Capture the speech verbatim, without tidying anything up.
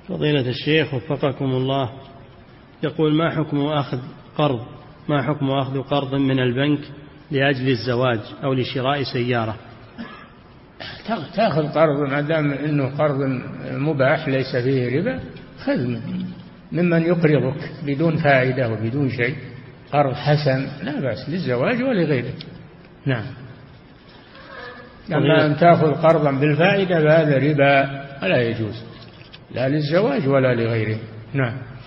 فضيلة الشيخ وفقكم الله، يقول ما حكم أخذ قرض ما حكم أخذ قرض من البنك لأجل الزواج أو لشراء سيارة؟ تأخذ قرض ما دام أنه قرض مباح ليس فيه ربا، خذ ممن يقرضك بدون فائدة وبدون شيء، قرض حسن لا بأس للزواج ولغيره. نعم. أما أن تأخذ قرضا بالفائدة فهذا ربا ولا يجوز لا للزواج ولا لغيره. نعم.